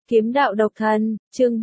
Kiếm đạo độc thân, chương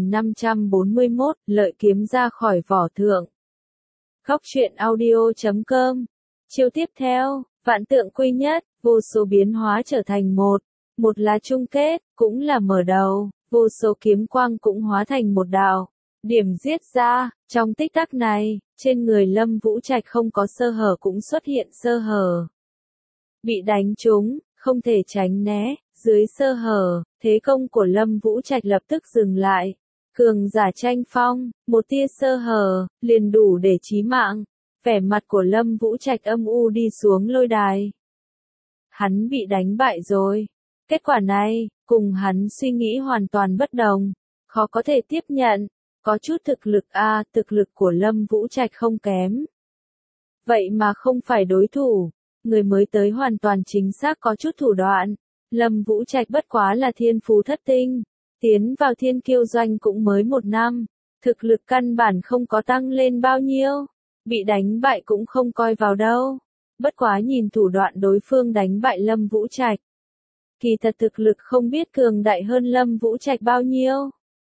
3541, lợi kiếm ra khỏi vỏ thượng. Góc truyện audio.com. Chiêu tiếp theo, vạn tượng quy nhất, vô số biến hóa trở thành một là chung kết, cũng là mở đầu, vô số kiếm quang cũng hóa thành một đạo. Điểm giết ra, trong tích tắc này, trên người Lâm Vũ Trạch không có sơ hở cũng xuất hiện sơ hở. Bị đánh trúng, không thể tránh né, dưới sơ hở, thế công của Lâm Vũ Trạch lập tức dừng lại. Cường giả tranh phong, một tia sơ hở, liền đủ để chí mạng. Vẻ mặt của Lâm Vũ Trạch âm u đi xuống lôi đài. Hắn bị đánh bại rồi. Kết quả này, cùng hắn suy nghĩ hoàn toàn bất đồng. Khó có thể tiếp nhận. Có chút thực lực thực lực của Lâm Vũ Trạch không kém. Vậy mà không phải đối thủ. Người mới tới hoàn toàn chính xác có chút thủ đoạn. Lâm Vũ Trạch bất quá là thiên phú thất tinh. Tiến vào thiên kiêu doanh cũng mới 1 năm. Thực lực căn bản không có tăng lên bao nhiêu. Bị đánh bại cũng không coi vào đâu. Bất quá nhìn thủ đoạn đối phương đánh bại Lâm Vũ Trạch. Kỳ thật thực lực không biết cường đại hơn Lâm Vũ Trạch bao nhiêu.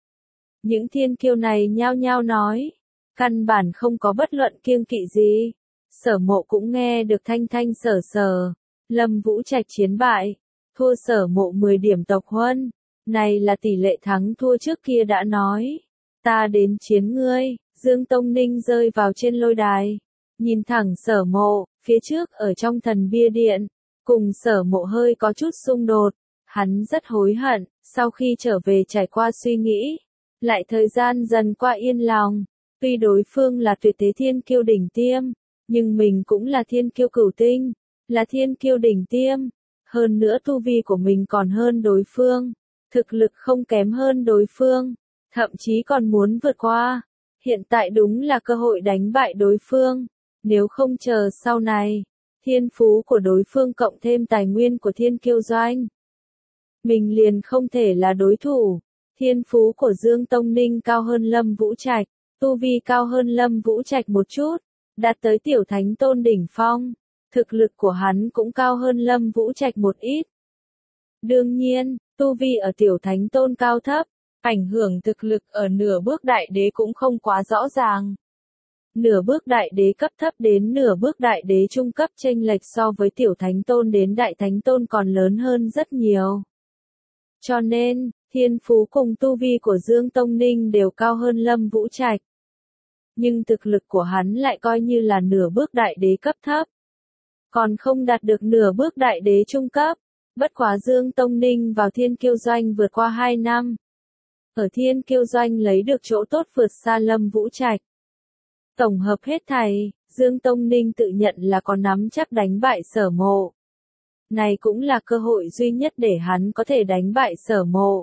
Những thiên kiêu này nhao nhao nói. Căn bản không có bất luận kiêng kỵ gì. Sở Mộ cũng nghe được thanh thanh sở sở. Lâm Vũ Trạch chiến bại. Thua Sở Mộ 10 điểm tộc huân. Này là tỷ lệ thắng thua trước kia đã nói. Ta đến chiến ngươi. Dương Tông Ninh rơi vào trên lôi đài. Nhìn thẳng Sở Mộ, phía trước ở trong thần bia điện. Cùng Sở Mộ hơi có chút xung đột. Hắn rất hối hận, sau khi trở về trải qua suy nghĩ. Lại thời gian dần qua yên lòng. Tuy đối phương là tuyệt thế thiên kiêu đỉnh tiêm. Nhưng mình cũng là thiên kiêu cửu tinh. Là thiên kiêu đỉnh tiêm. Hơn nữa tu vi của mình còn hơn đối phương. Thực lực không kém hơn đối phương. Thậm chí còn muốn vượt qua. Hiện tại đúng là cơ hội đánh bại đối phương. Nếu không chờ sau này. Thiên phú của đối phương cộng thêm tài nguyên của thiên kiêu doanh. Mình liền không thể là đối thủ. Thiên phú của Dương Tông Ninh cao hơn Lâm Vũ Trạch. Tu vi cao hơn Lâm Vũ Trạch một chút. Đạt tới tiểu thánh tôn đỉnh phong. Thực lực của hắn cũng cao hơn Lâm Vũ Trạch một ít. Đương nhiên, tu vi ở tiểu thánh tôn cao thấp, ảnh hưởng thực lực ở nửa bước đại đế cũng không quá rõ ràng. Nửa bước đại đế cấp thấp đến nửa bước đại đế trung cấp chênh lệch so với tiểu thánh tôn đến đại thánh tôn còn lớn hơn rất nhiều. Cho nên, thiên phú cùng tu vi của Dương Tông Ninh đều cao hơn Lâm Vũ Trạch. Nhưng thực lực của hắn lại coi như là nửa bước đại đế cấp thấp. Còn không đạt được nửa bước đại đế trung cấp. Bất quá Dương Tông Ninh vào thiên kiêu doanh vượt qua 2 năm. Ở thiên kiêu doanh lấy được chỗ tốt vượt xa Lâm Vũ Trạch. Tổng hợp hết thảy, Dương Tông Ninh tự nhận là có nắm chắc đánh bại Sở Mộ. Này cũng là cơ hội duy nhất để hắn có thể đánh bại Sở Mộ.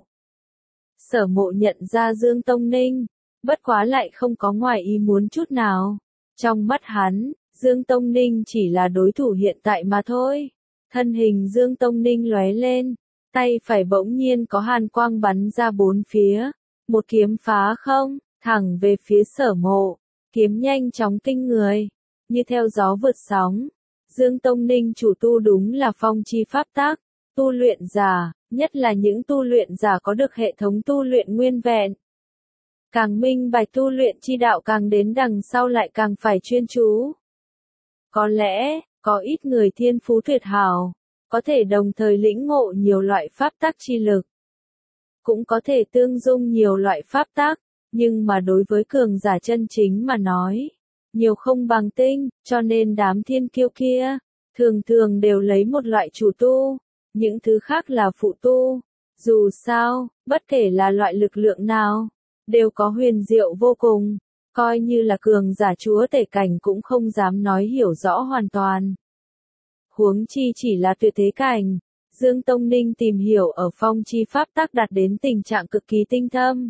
Sở Mộ nhận ra Dương Tông Ninh, bất quá lại không có ngoài ý muốn chút nào. Trong mắt hắn, Dương Tông Ninh chỉ là đối thủ hiện tại mà thôi. Thân hình Dương Tông Ninh lóe lên, tay phải bỗng nhiên có hàn quang bắn ra bốn phía, một kiếm phá không, thẳng về phía Sở Mộ, kiếm nhanh chóng kinh người, như theo gió vượt sóng. Dương Tông Ninh chủ tu đúng là phong chi pháp tắc, tu luyện giả, nhất là những tu luyện giả có được hệ thống tu luyện nguyên vẹn. Càng minh bạch tu luyện chi đạo càng đến đằng sau lại càng phải chuyên chú. Có lẽ, có ít người thiên phú tuyệt hảo, có thể đồng thời lĩnh ngộ nhiều loại pháp tắc chi lực. Cũng có thể tương dung nhiều loại pháp tắc, nhưng mà đối với cường giả chân chính mà nói, nhiều không bằng tinh, cho nên đám thiên kiêu kia, thường thường đều lấy một loại chủ tu, những thứ khác là phụ tu. Dù sao, bất kể là loại lực lượng nào, đều có huyền diệu vô cùng. Coi như là cường giả chúa tể cảnh cũng không dám nói hiểu rõ hoàn toàn. Huống chi chỉ là tuyệt thế cảnh, Dương Tông Ninh tìm hiểu ở phong chi pháp tắc đạt đến tình trạng cực kỳ tinh thâm.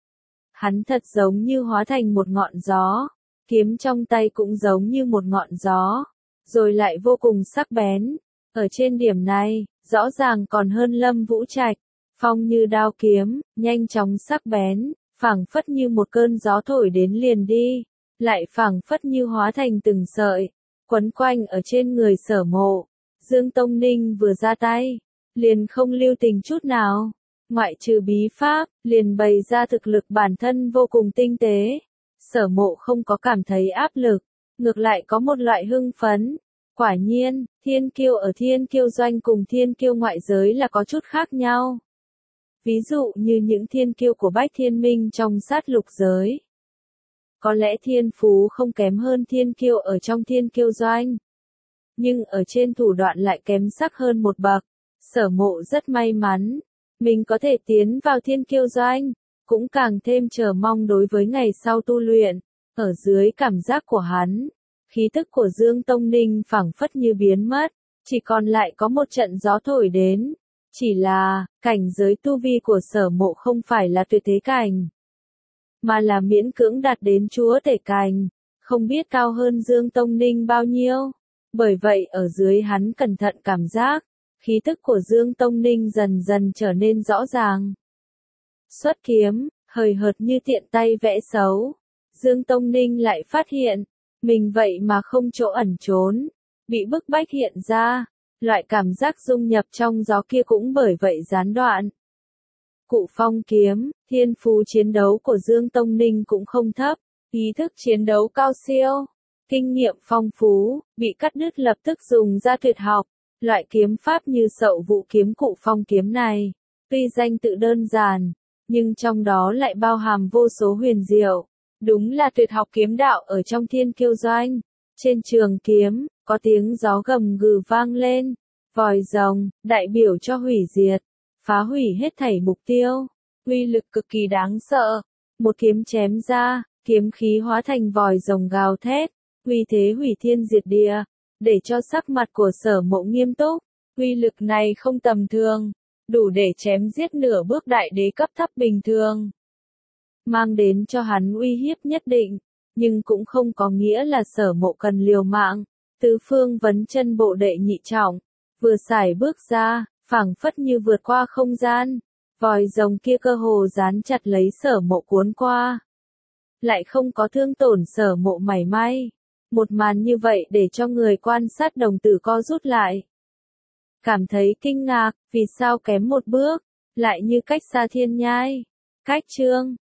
Hắn thật giống như hóa thành một ngọn gió, kiếm trong tay cũng giống như một ngọn gió, rồi lại vô cùng sắc bén. Ở trên điểm này, rõ ràng còn hơn Lâm Vũ Trạch, phong như đao kiếm, nhanh chóng sắc bén. Phảng phất như một cơn gió thổi đến liền đi, lại phảng phất như hóa thành từng sợi, quấn quanh ở trên người Sở Mộ. Dương Tông Ninh vừa ra tay, liền không lưu tình chút nào, ngoại trừ bí pháp, liền bày ra thực lực bản thân vô cùng tinh tế. Sở Mộ không có cảm thấy áp lực, ngược lại có một loại hưng phấn. Quả nhiên, thiên kiêu ở thiên kiêu doanh cùng thiên kiêu ngoại giới là có chút khác nhau. Ví dụ như những thiên kiêu của Bách Thiên Minh trong sát lục giới. Có lẽ thiên phú không kém hơn thiên kiêu ở trong thiên kiêu doanh. Nhưng ở trên thủ đoạn lại kém sắc hơn một bậc. Sở Mộ rất may mắn. Mình có thể tiến vào thiên kiêu doanh. Cũng càng thêm chờ mong đối với ngày sau tu luyện. Ở dưới cảm giác của hắn, khí tức của Dương Tông Ninh phảng phất như biến mất. Chỉ còn lại có một trận gió thổi đến. Chỉ là, cảnh giới tu vi của Sở Mộ không phải là tuyệt thế cảnh, mà là miễn cưỡng đạt đến chúa tể cảnh, không biết cao hơn Dương Tông Ninh bao nhiêu. Bởi vậy ở dưới hắn cẩn thận cảm giác, khí tức của Dương Tông Ninh dần dần trở nên rõ ràng. Xuất kiếm, hời hợt như tiện tay vẽ xấu. Dương Tông Ninh lại phát hiện, mình vậy mà không chỗ ẩn trốn, bị bức bách hiện ra. Loại cảm giác dung nhập trong gió kia cũng bởi vậy gián đoạn. Cụ phong kiếm, thiên phú chiến đấu của Dương Tông Ninh cũng không thấp, ý thức chiến đấu cao siêu, kinh nghiệm phong phú, bị cắt đứt lập tức dùng ra tuyệt học. Loại kiếm pháp như Sậu Vũ kiếm cụ phong kiếm này, tuy danh tự đơn giản, nhưng trong đó lại bao hàm vô số huyền diệu. Đúng là tuyệt học kiếm đạo ở trong thiên kiêu doanh. Trên trường kiếm, có tiếng gió gầm gừ vang lên. Vòi rồng, đại biểu cho hủy diệt, phá hủy hết thảy mục tiêu. Uy lực cực kỳ đáng sợ. Một kiếm chém ra, kiếm khí hóa thành vòi rồng gào thét. Uy thế hủy thiên diệt địa, để cho sắc mặt của Sở Mộ nghiêm túc. Uy lực này không tầm thường, đủ để chém giết nửa bước đại đế cấp thấp bình thường. Mang đến cho hắn uy hiếp nhất định, nhưng cũng không có nghĩa là Sở Mộ cần liều mạng. Tứ phương vấn chân bộ đệ nhị trọng, vừa xài bước ra, phảng phất như vượt qua không gian. Vòi rồng kia cơ hồ dán chặt lấy Sở Mộ cuốn qua. Lại không có thương tổn Sở Mộ mảy may. Một màn như vậy để cho người quan sát đồng tử co rút lại. Cảm thấy kinh ngạc, vì sao kém một bước, lại như cách xa thiên nhai. Cách chương